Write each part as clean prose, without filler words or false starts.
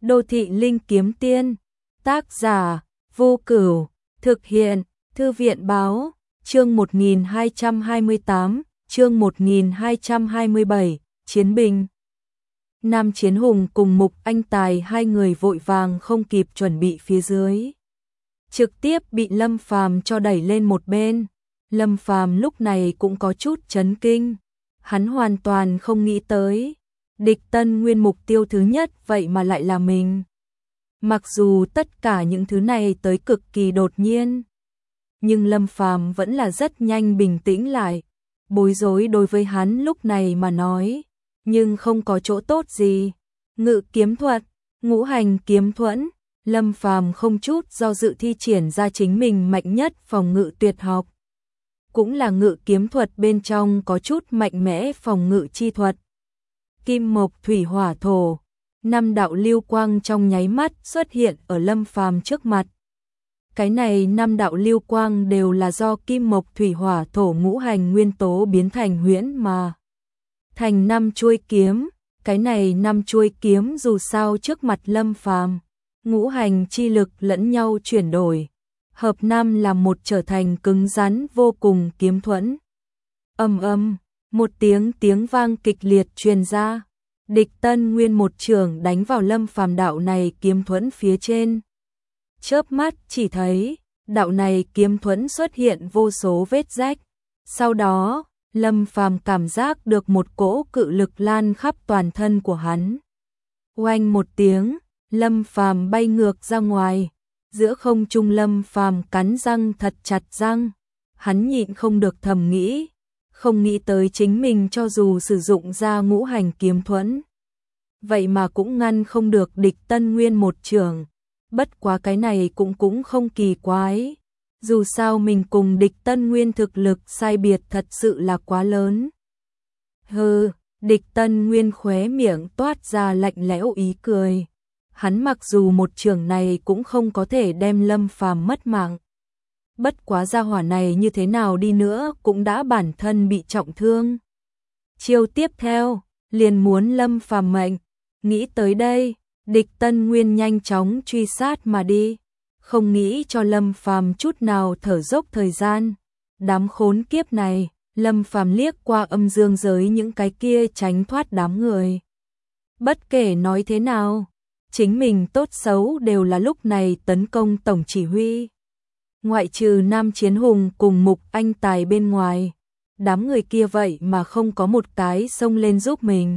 Đô thị linh kiếm tiên, tác giả, Vô Cửu, thực hiện, Thư viện báo, chương 1228, chương 1227, Chiến binh. Nam Chiến Hùng cùng Mục Anh Tài hai người vội vàng không kịp chuẩn bị phía dưới. Trực tiếp bị Lâm Phàm cho đẩy lên một bên. Lâm Phàm lúc này cũng có chút chấn kinh. Hắn hoàn toàn không nghĩ tới. Địch Tân Nguyên mục tiêu thứ nhất vậy mà lại là mình. Mặc dù tất cả những thứ này tới cực kỳ đột nhiên, nhưng Lâm Phàm vẫn là rất nhanh bình tĩnh lại. Bối rối đối với hắn lúc này mà nói, nhưng không có chỗ tốt gì. Ngự kiếm thuật, ngũ hành kiếm thuẫn, Lâm Phàm không chút do dự thi triển ra chính mình mạnh nhất phòng ngự tuyệt học. Cũng là ngự kiếm thuật bên trong có chút mạnh mẽ phòng ngự chi thuật. Kim mộc thủy hỏa thổ, năm đạo lưu quang trong nháy mắt xuất hiện ở Lâm Phàm trước mặt. Cái này năm đạo lưu quang đều là do kim mộc thủy hỏa thổ ngũ hành nguyên tố biến thành huyễn mà thành năm chuôi kiếm. Cái này năm chuôi kiếm dù sao trước mặt Lâm Phàm, ngũ hành chi lực lẫn nhau chuyển đổi, hợp năm làm một trở thành cứng rắn vô cùng kiếm thuẫn. Ầm ầm, một tiếng vang kịch liệt truyền ra. Địch Tân Nguyên một chưởng đánh vào Lâm Phàm đạo này kiếm thuẫn phía trên. Chớp mắt chỉ thấy đạo này kiếm thuẫn xuất hiện vô số vết rách. Sau đó, Lâm Phàm cảm giác được một cỗ cự lực lan khắp toàn thân của hắn. Oanh một tiếng, Lâm Phàm bay ngược ra ngoài. Giữa không trung Lâm Phàm cắn răng thật chặt răng. Hắn nhịn không được thầm nghĩ, không nghĩ tới chính mình cho dù sử dụng ra ngũ hành kiếm thuẫn, vậy mà cũng ngăn không được địch Tân Nguyên một chưởng. Bất quá cái này cũng không kỳ quái. Dù sao mình cùng địch Tân Nguyên thực lực sai biệt thật sự là quá lớn. Hừ, địch Tân Nguyên khóe miệng toát ra lạnh lẽo ý cười. Hắn mặc dù một chưởng này cũng không có thể đem Lâm Phàm mất mạng. Bất quá gia hỏa này như thế nào đi nữa cũng đã bản thân bị trọng thương. Chiêu tiếp theo, liền muốn Lâm Phàm mệnh. Nghĩ tới đây, địch Tân Nguyên nhanh chóng truy sát mà đi. Không nghĩ cho Lâm Phàm chút nào thở dốc thời gian. Đám khốn kiếp này, Lâm Phàm liếc qua âm dương giới những cái kia tránh thoát đám người. Bất kể nói thế nào, chính mình tốt xấu đều là lúc này tấn công tổng chỉ huy. Ngoại trừ Nam Chiến Hùng cùng Mục Anh Tài bên ngoài, đám người kia vậy mà không có một cái xông lên giúp mình.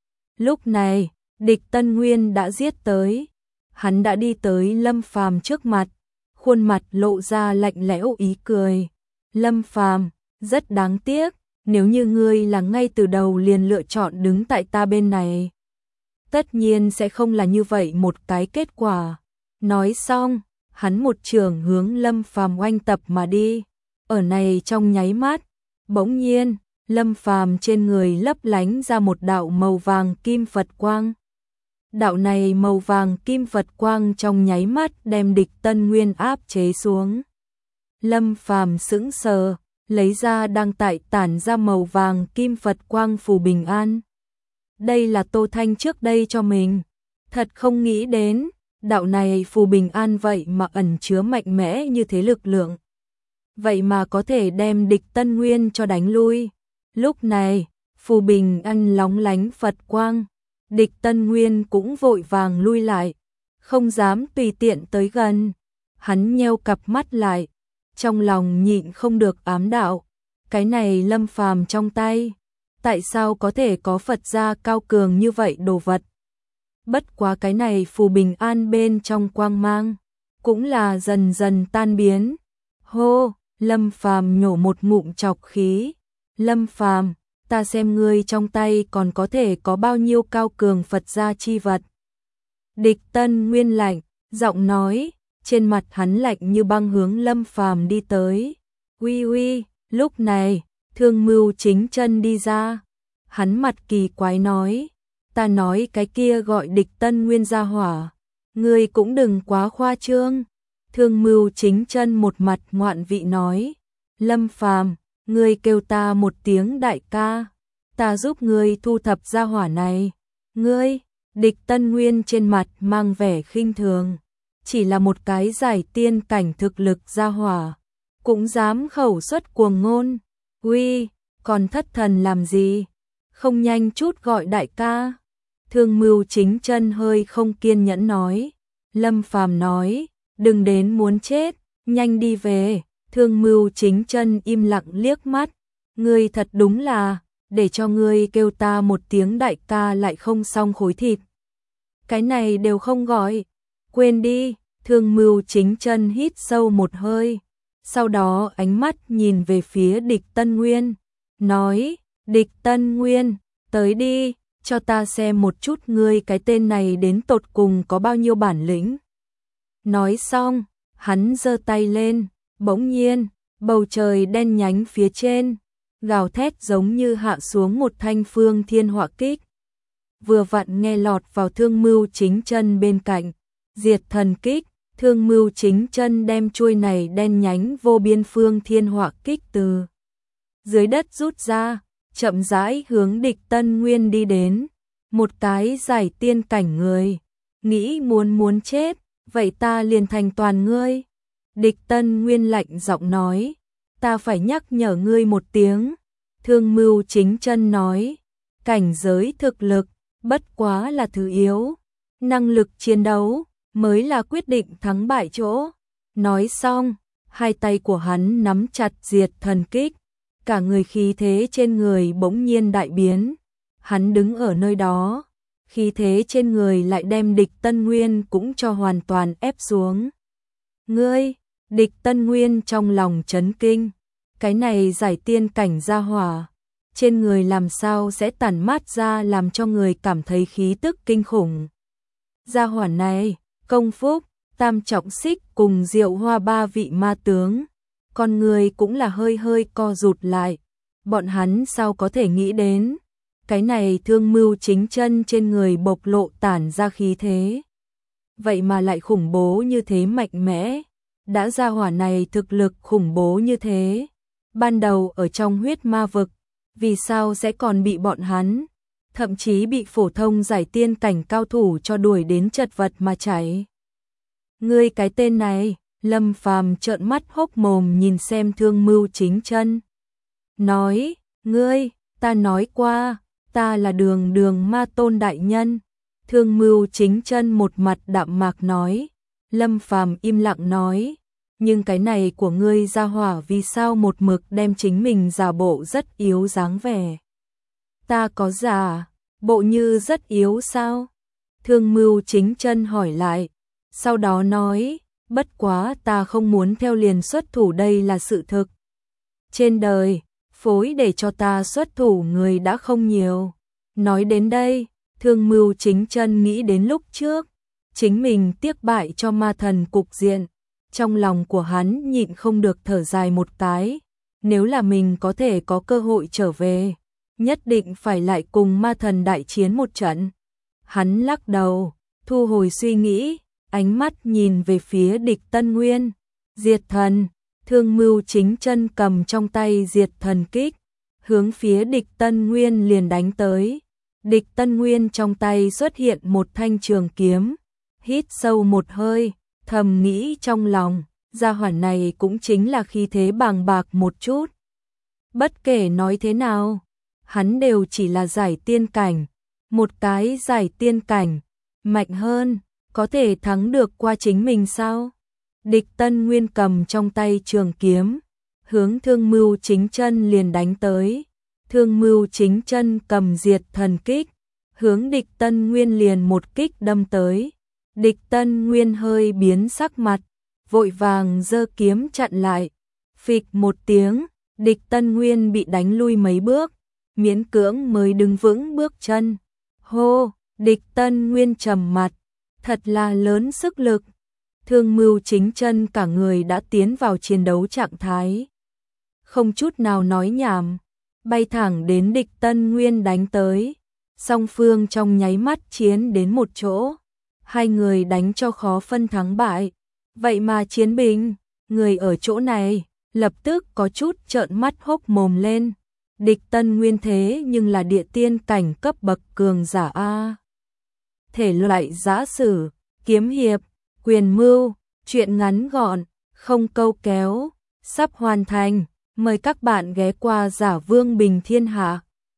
Lúc này, địch Tân Nguyên đã giết tới. Hắn đã đi tới Lâm Phàm trước mặt, khuôn mặt lộ ra lạnh lẽo ý cười. Lâm Phàm, rất đáng tiếc, nếu như ngươi là ngay từ đầu liền lựa chọn đứng tại ta bên này, tất nhiên sẽ không là như vậy một cái kết quả. Nói xong, hắn một chưởng hướng Lâm Phàm oanh tập mà đi. Ở này trong nháy mắt, bỗng nhiên, Lâm Phàm trên người lấp lánh ra một đạo màu vàng kim Phật quang. Đạo này màu vàng kim Phật quang trong nháy mắt đem địch Tân Nguyên áp chế xuống. Lâm Phàm sững sờ, lấy ra đang tại tản ra màu vàng kim Phật quang phù bình an. Đây là Tô Thanh trước đây cho mình. Thật không nghĩ đến, đạo này phù bình an vậy mà ẩn chứa mạnh mẽ như thế lực lượng. Vậy mà có thể đem địch Tân Nguyên cho đánh lui. Lúc này, phù bình an lóng lánh Phật quang. Địch Tân Nguyên cũng vội vàng lui lại, không dám tùy tiện tới gần. Hắn nheo cặp mắt lại, trong lòng nhịn không được ám đạo. Cái này Lâm Phàm trong tay, tại sao có thể có Phật gia cao cường như vậy đồ vật? Bất quá cái này phù bình an bên trong quang mang, cũng là dần dần tan biến. Hô, Lâm Phàm nhổ một ngụm trọc khí. Lâm Phàm, ta xem ngươi trong tay còn có thể có bao nhiêu cao cường Phật gia chi vật. Địch Tân Nguyên lạnh, giọng nói, trên mặt hắn lạnh như băng hướng Lâm Phàm đi tới. Uy uy, lúc này, Thương Mưu Chính Chân đi ra. Hắn mặt kỳ quái nói, ta nói cái kia gọi địch Tân Nguyên gia hỏa, ngươi cũng đừng quá khoa trương. Thương Mưu Chính Chân một mặt ngoạn vị nói, Lâm Phàm, ngươi kêu ta một tiếng đại ca, ta giúp ngươi thu thập gia hỏa này. Ngươi, Địch Tân Nguyên trên mặt mang vẻ khinh thường, chỉ là một cái giải tiên cảnh thực lực gia hỏa, cũng dám khẩu xuất cuồng ngôn. Uy, còn thất thần làm gì? Không nhanh chút gọi đại ca. Thương Mưu Chính Chân hơi không kiên nhẫn nói. Lâm Phàm nói, đừng đến muốn chết, nhanh đi về. Thương Mưu Chính Chân im lặng liếc mắt. Ngươi thật đúng là, để cho ngươi kêu ta một tiếng đại ca lại không xong khối thịt. Cái này đều không gọi. Quên đi. Thương Mưu Chính Chân hít sâu một hơi. Sau đó ánh mắt nhìn về phía Địch Tân Nguyên. Nói, Địch Tân Nguyên, tới đi, cho ta xem một chút ngươi cái tên này đến tột cùng có bao nhiêu bản lĩnh. Nói xong, hắn giơ tay lên, bỗng nhiên, bầu trời đen nhánh phía trên, gào thét giống như hạ xuống một thanh phương thiên họa kích. Vừa vặn nghe lọt vào Thương Mưu Chính Chân bên cạnh, diệt thần kích. Thương Mưu Chính Chân đem chuôi này đen nhánh vô biên phương thiên họa kích từ dưới đất rút ra, chậm rãi hướng Địch Tân Nguyên đi đến. Một cái giải tiên cảnh người, nghĩ muốn chết, vậy ta liền thành toàn ngươi. Địch Tân Nguyên lạnh giọng nói, ta phải nhắc nhở ngươi một tiếng. Thương Mưu Chính Chân nói, cảnh giới thực lực, bất quá là thứ yếu, năng lực chiến đấu mới là quyết định thắng bại chỗ. Nói xong, hai tay của hắn nắm chặt diệt thần kích, cả người khí thế trên người bỗng nhiên đại biến. Hắn đứng ở nơi đó, khí thế trên người lại đem Địch Tân Nguyên cũng cho hoàn toàn ép xuống. Ngươi, Địch Tân Nguyên trong lòng chấn kinh, cái này giải tiên cảnh gia hỏa, trên người làm sao sẽ tản mát ra làm cho người cảm thấy khí tức kinh khủng. Gia hỏa này, Công Phúc, Tam Trọng Xích cùng Diệu Hoa ba vị ma tướng, con người cũng là hơi co rụt lại. Bọn hắn sao có thể nghĩ đến, cái này Thương Mưu Chính Chân trên người bộc lộ tản ra khí thế, vậy mà lại khủng bố như thế, mạnh mẽ. Đã gia hỏa này thực lực khủng bố như thế, ban đầu ở trong huyết ma vực, vì sao sẽ còn bị bọn hắn, thậm chí bị phổ thông giải tiên cảnh cao thủ cho đuổi đến chật vật mà chạy. Ngươi cái tên này, Lâm Phàm trợn mắt hốc mồm nhìn xem Thương Mưu Chính Chân. Nói, ngươi, ta nói qua, ta là Đường Ma Tôn đại nhân. Thương Mưu Chính Chân một mặt đạm mạc nói. Lâm Phàm im lặng nói, nhưng cái này của ngươi gia hỏa vì sao một mực đem chính mình giả bộ rất yếu dáng vẻ. Ta có giả bộ như rất yếu sao? Thương Mưu Chính Chân hỏi lại, sau đó nói, bất quá ta không muốn theo liền xuất thủ, đây là sự thực. Trên đời, phối để cho ta xuất thủ người đã không nhiều. Nói đến đây, Thương Mưu Chính Chân nghĩ đến lúc trước, chính mình tiếc bại cho ma thần cục diện. Trong lòng của hắn nhịn không được thở dài một cái, nếu là mình có thể có cơ hội trở về, nhất định phải lại cùng ma thần đại chiến một trận. Hắn lắc đầu, thu hồi suy nghĩ, ánh mắt nhìn về phía Địch Tân Nguyên. Diệt thần, Thương Mưu Chính Chân cầm trong tay diệt thần kích, hướng phía Địch Tân Nguyên liền đánh tới. Địch Tân Nguyên trong tay xuất hiện một thanh trường kiếm, hít sâu một hơi, thầm nghĩ trong lòng, gia hỏa này cũng chính là khí thế bàng bạc một chút. Bất kể nói thế nào, hắn đều chỉ là giải tiên cảnh, một cái giải tiên cảnh, mạnh hơn, có thể thắng được qua chính mình sao? Địch Tân Nguyên cầm trong tay trường kiếm, hướng Thương Mưu Chính Chân liền đánh tới. Thương Mưu Chính Chân cầm diệt thần kích, hướng Địch Tân Nguyên liền một kích đâm tới. Địch Tân Nguyên hơi biến sắc mặt, vội vàng giơ kiếm chặn lại. Phịch một tiếng, Địch Tân Nguyên bị đánh lui mấy bước, miễn cưỡng mới đứng vững bước chân. Hô, Địch Tân Nguyên trầm mặt, thật là lớn sức lực. Thương Mưu Chính Chân cả người đã tiến vào chiến đấu trạng thái, không chút nào nói nhảm, bay thẳng đến Địch Tân Nguyên đánh tới. Song phương trong nháy mắt chiến đến một chỗ, hai người đánh cho khó phân thắng bại. Vậy mà chiến bình, người ở chỗ này lập tức có chút trợn mắt hốc mồm lên. Địch Tân Nguyên thế nhưng là địa tiên cảnh cấp bậc cường giả a. thể loại giã sử, kiếm hiệp, quyền mưu, truyện ngắn gọn, không câu kéo, sắp hoàn thành. Mời các bạn ghé qua Giả Vương Bình Thiên Hạ.